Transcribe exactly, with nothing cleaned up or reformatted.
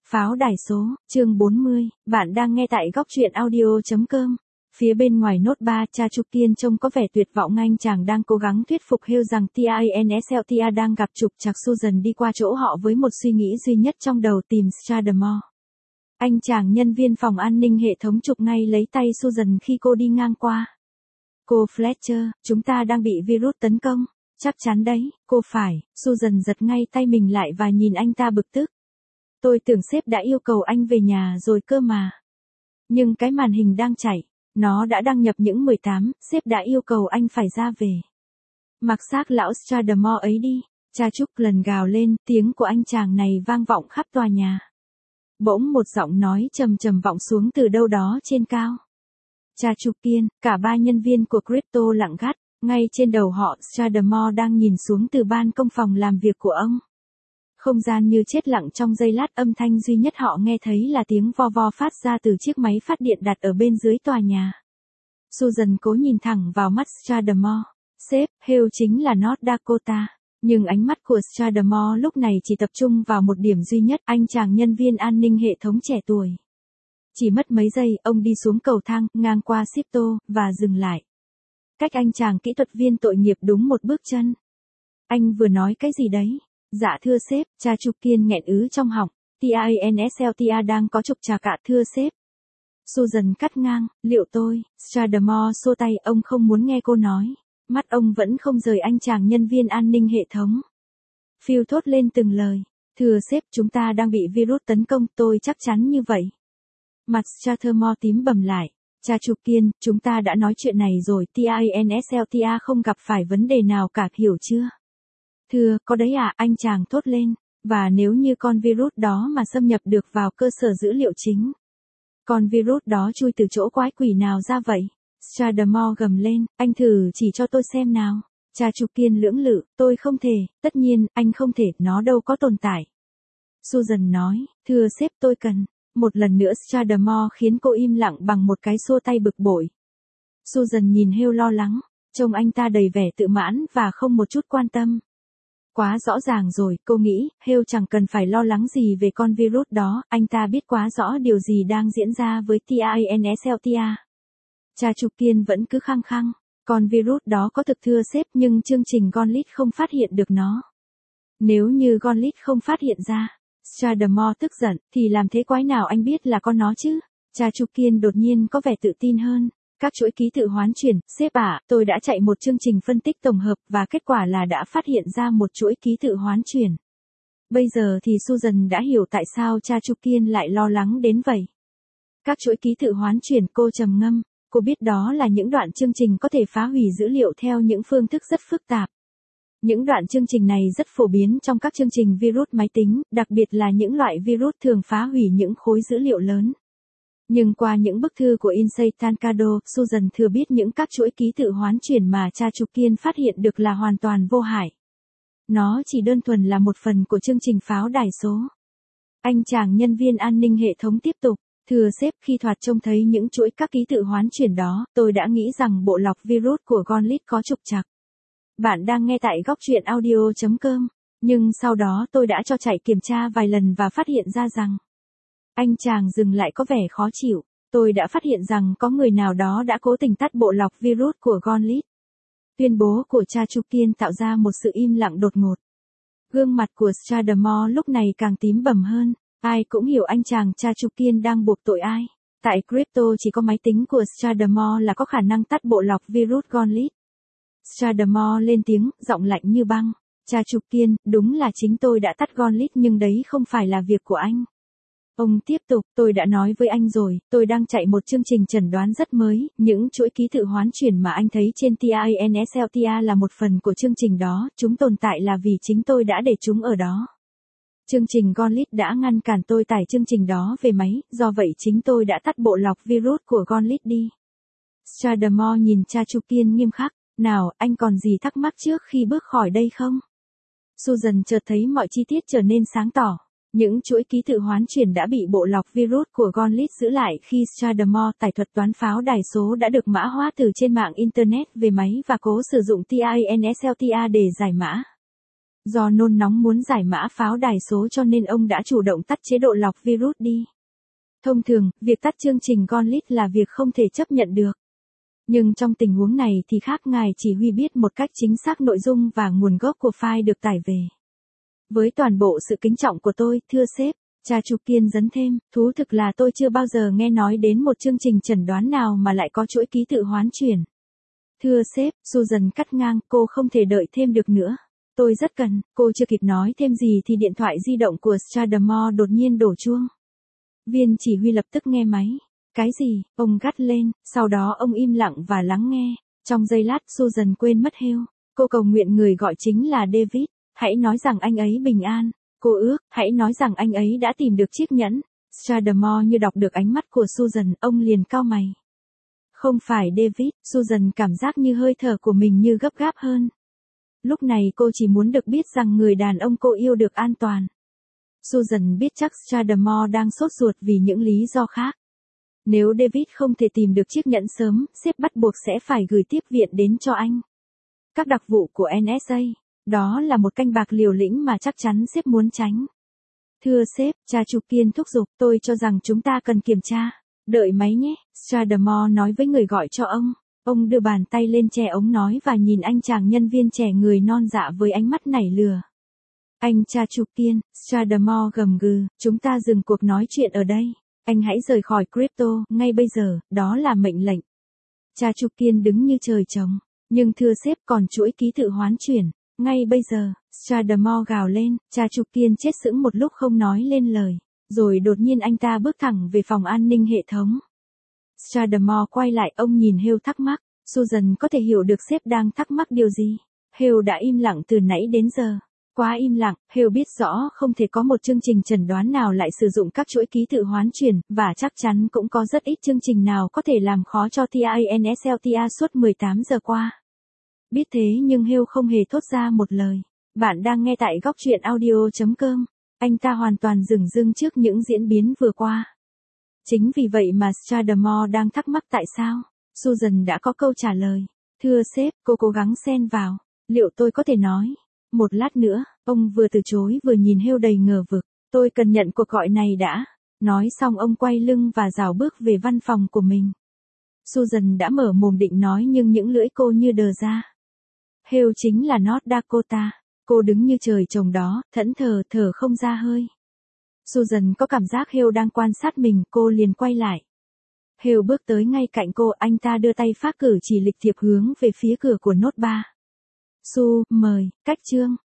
Pháo đài số, chương bốn mươi, bạn đang nghe tại góc truyện audio chấm com. Phía bên ngoài nốt ba, cha Trục Kiên trông có vẻ tuyệt vọng, anh chàng đang cố gắng thuyết phục Hill rằng Tinsletia đang gặp trục trặc. Susan đi qua chỗ họ với một suy nghĩ duy nhất trong đầu, tìm Stradamore. Anh chàng nhân viên phòng an ninh hệ thống chụp ngay lấy tay Susan khi cô đi ngang qua. Cô Fletcher, chúng ta đang bị virus tấn công. Chắc chắn đấy, cô phải. Susan giật ngay tay mình lại và nhìn anh ta bực tức. Tôi tưởng sếp đã yêu cầu anh về nhà rồi cơ mà. Nhưng cái màn hình đang chạy, nó đã đăng nhập những mười tám, sếp đã yêu cầu anh phải ra về. Mặc xác lão Stradamore ấy đi, cha Trúc lần gào lên, tiếng của anh chàng này vang vọng khắp tòa nhà. Bỗng một giọng nói trầm trầm vọng xuống từ đâu đó trên cao. Cha Trục Kiên, cả ba nhân viên của Crypto lặng gắt, ngay trên đầu họ Stradamore đang nhìn xuống từ ban công phòng làm việc của ông. Không gian như chết lặng trong giây lát, âm thanh duy nhất họ nghe thấy là tiếng vo vo phát ra từ chiếc máy phát điện đặt ở bên dưới tòa nhà. Susan cố nhìn thẳng vào mắt Stradamore. Sếp, Hill chính là North Dakota. Nhưng ánh mắt của Stradamore lúc này chỉ tập trung vào một điểm duy nhất, anh chàng nhân viên an ninh hệ thống trẻ tuổi. Chỉ mất mấy giây, ông đi xuống cầu thang, ngang qua Sipto, và dừng lại. Cách anh chàng kỹ thuật viên tội nghiệp đúng một bước chân. Anh vừa nói cái gì đấy? Dạ thưa sếp, cha Trục Kiên nghẹn ứ trong họng. Tinsletia đang có trục trặc ạ thưa sếp. Susan cắt ngang, liệu tôi, Stradamore xua tay, ông không muốn nghe cô nói. Mắt ông vẫn không rời anh chàng nhân viên an ninh hệ thống. Phil thốt lên từng lời. Thưa sếp, chúng ta đang bị virus tấn công, tôi chắc chắn như vậy. Mặt Stradamore tím bầm lại. Cha Trục Kiên, chúng ta đã nói chuyện này rồi, Tinsletia không gặp phải vấn đề nào cả, hiểu chưa? Thưa, có đấy à, anh chàng thốt lên. Và nếu như con virus đó mà xâm nhập được vào cơ sở dữ liệu chính. Con virus đó chui từ chỗ quái quỷ nào ra vậy? Stradamore gầm lên, anh thử chỉ cho tôi xem nào. Cha Trục Kiên lưỡng lự, tôi không thể, tất nhiên, anh không thể, nó đâu có tồn tại. Susan nói, thưa sếp tôi cần. Một lần nữa Stradamore khiến cô im lặng bằng một cái xua tay bực bội. Susan nhìn Hill lo lắng, trông anh ta đầy vẻ tự mãn và không một chút quan tâm. Quá rõ ràng rồi, cô nghĩ, Hill chẳng cần phải lo lắng gì về con virus đó, anh ta biết quá rõ điều gì đang diễn ra với Tinsletia. Cha Trục Kiên vẫn cứ khăng khăng, con virus đó có thực thưa sếp, nhưng chương trình Gauntlet không phát hiện được nó. Nếu như Gauntlet không phát hiện ra, Stradamore tức giận, thì làm thế quái nào anh biết là con nó chứ? Cha Trục Kiên đột nhiên có vẻ tự tin hơn. Các chuỗi ký tự hoán chuyển, sếp ạ, tôi đã chạy một chương trình phân tích tổng hợp và kết quả là đã phát hiện ra một chuỗi ký tự hoán chuyển. Bây giờ thì Susan đã hiểu tại sao cha Trục Kiên lại lo lắng đến vậy. Các chuỗi ký tự hoán chuyển, cô trầm ngâm, cô biết đó là những đoạn chương trình có thể phá hủy dữ liệu theo những phương thức rất phức tạp. Những đoạn chương trình này rất phổ biến trong các chương trình virus máy tính, đặc biệt là những loại virus thường phá hủy những khối dữ liệu lớn. Nhưng qua những bức thư của Insei Tankado, Susan thừa biết những các chuỗi ký tự hoán chuyển mà cha Trục Kiên phát hiện được là hoàn toàn vô hại. Nó chỉ đơn thuần là một phần của chương trình pháo đài số. Anh chàng nhân viên an ninh hệ thống tiếp tục, thưa sếp, khi thoạt trông thấy những chuỗi các ký tự hoán chuyển đó, tôi đã nghĩ rằng bộ lọc virus của Gauntlet có trục trặc. Bạn đang nghe tại góc truyện audio chấm com, nhưng sau đó tôi đã cho chạy kiểm tra vài lần và phát hiện ra rằng. Anh chàng dừng lại có vẻ khó chịu, tôi đã phát hiện rằng có người nào đó đã cố tình tắt bộ lọc virus của Gauntlet. Tuyên bố của cha Trục Kiên tạo ra một sự im lặng đột ngột. Gương mặt của Stradamore lúc này càng tím bầm hơn, ai cũng hiểu anh chàng cha Trục Kiên đang buộc tội ai. Tại Crypto chỉ có máy tính của Stradamore là có khả năng tắt bộ lọc virus Gauntlet. Stradamore lên tiếng, giọng lạnh như băng. Cha Trục Kiên, đúng là chính tôi đã tắt Gauntlet nhưng đấy không phải là việc của anh. Ông tiếp tục, tôi đã nói với anh rồi, tôi đang chạy một chương trình chẩn đoán rất mới, những chuỗi ký tự hoán chuyển mà anh thấy trên Tinsletia là một phần của chương trình đó, chúng tồn tại là vì chính tôi đã để chúng ở đó. Chương trình Gauntlet đã ngăn cản tôi tải chương trình đó về máy, do vậy chính tôi đã tắt bộ lọc virus của Gauntlet đi. Stradamore nhìn cha Trục Kiên nghiêm khắc, nào, anh còn gì thắc mắc trước khi bước khỏi đây không? Susan chợt thấy mọi chi tiết trở nên sáng tỏ. Những chuỗi ký tự hoán chuyển đã bị bộ lọc virus của Gauntlet giữ lại khi Stradamore tải thuật toán pháo đài số đã được mã hóa từ trên mạng Internet về máy và cố sử dụng Tinsletia để giải mã. Do nôn nóng muốn giải mã pháo đài số cho nên ông đã chủ động tắt chế độ lọc virus đi. Thông thường, việc tắt chương trình Gauntlet là việc không thể chấp nhận được. Nhưng trong tình huống này thì khác, ngài chỉ huy biết một cách chính xác nội dung và nguồn gốc của file được tải về. Với toàn bộ sự kính trọng của tôi, thưa sếp, cha Chu Kiên dấn thêm, thú thực là tôi chưa bao giờ nghe nói đến một chương trình chẩn đoán nào mà lại có chuỗi ký tự hoán chuyển. Thưa sếp, Susan cắt ngang, cô không thể đợi thêm được nữa. Tôi rất cần, cô chưa kịp nói thêm gì thì điện thoại di động của Stradamore đột nhiên đổ chuông. Viên chỉ huy lập tức nghe máy. Cái gì, ông gắt lên, sau đó ông im lặng và lắng nghe. Trong giây lát Susan quên mất Hale. Cô cầu nguyện người gọi chính là David. Hãy nói rằng anh ấy bình an. Cô ước, hãy nói rằng anh ấy đã tìm được chiếc nhẫn. Stradamore như đọc được ánh mắt của Susan, ông liền cau mày. Không phải David, Susan cảm giác như hơi thở của mình như gấp gáp hơn. Lúc này cô chỉ muốn được biết rằng người đàn ông cô yêu được an toàn. Susan biết chắc Stradamore đang sốt ruột vì những lý do khác. Nếu David không thể tìm được chiếc nhẫn sớm, sếp bắt buộc sẽ phải gửi tiếp viện đến cho anh. Các đặc vụ của en ét a, đó là một canh bạc liều lĩnh mà chắc chắn sếp muốn tránh. Thưa sếp, cha Chu Kiên thúc giục, tôi cho rằng chúng ta cần kiểm tra. Đợi máy nhé, Stradamore nói với người gọi cho ông. Ông đưa bàn tay lên che ống nói và nhìn anh chàng nhân viên trẻ người non dạ với ánh mắt nảy lửa. Anh cha Chu Kiên, Stradamore gầm gừ, chúng ta dừng cuộc nói chuyện ở đây. Anh hãy rời khỏi crypto, ngay bây giờ, đó là mệnh lệnh. Cha Chu Kiên đứng như trời trồng. Nhưng thưa sếp, còn chuỗi ký tự hoán chuyển. Ngay bây giờ, Stradamore gào lên, cha Chu Kiên chết sững một lúc không nói lên lời. Rồi đột nhiên anh ta bước thẳng về phòng an ninh hệ thống. Stradamore quay lại, ông nhìn Hale thắc mắc. Susan có thể hiểu được sếp đang thắc mắc điều gì. Hale đã im lặng từ nãy đến giờ. Quá im lặng, Hale biết rõ không thể có một chương trình chẩn đoán nào lại sử dụng các chuỗi ký tự hoán chuyển, và chắc chắn cũng có rất ít chương trình nào có thể làm khó cho TINSLTA suốt mười tám giờ qua. Biết thế nhưng Hale không hề thốt ra một lời. Bạn đang nghe tại góc truyện audio chấm com. Anh ta hoàn toàn dửng dưng trước những diễn biến vừa qua. Chính vì vậy mà Stradamore đang thắc mắc tại sao. Susan đã có câu trả lời. Thưa sếp, cô cố gắng xen vào. Liệu tôi có thể nói? Một lát nữa, ông vừa từ chối vừa nhìn Hale đầy ngờ vực. Tôi cần nhận cuộc gọi này đã. Nói xong ông quay lưng và rảo bước về văn phòng của mình. Susan đã mở mồm định nói nhưng những lưỡi cô như đờ ra. Hale chính là North Dakota. Cô đứng như trời trồng đó, thẫn thờ, thở không ra hơi. Susan có cảm giác Hale đang quan sát mình, cô liền quay lại. Hale bước tới ngay cạnh cô, anh ta đưa tay phát cử chỉ lịch thiệp hướng về phía cửa của Nốt ba. Su, mời, cách chương.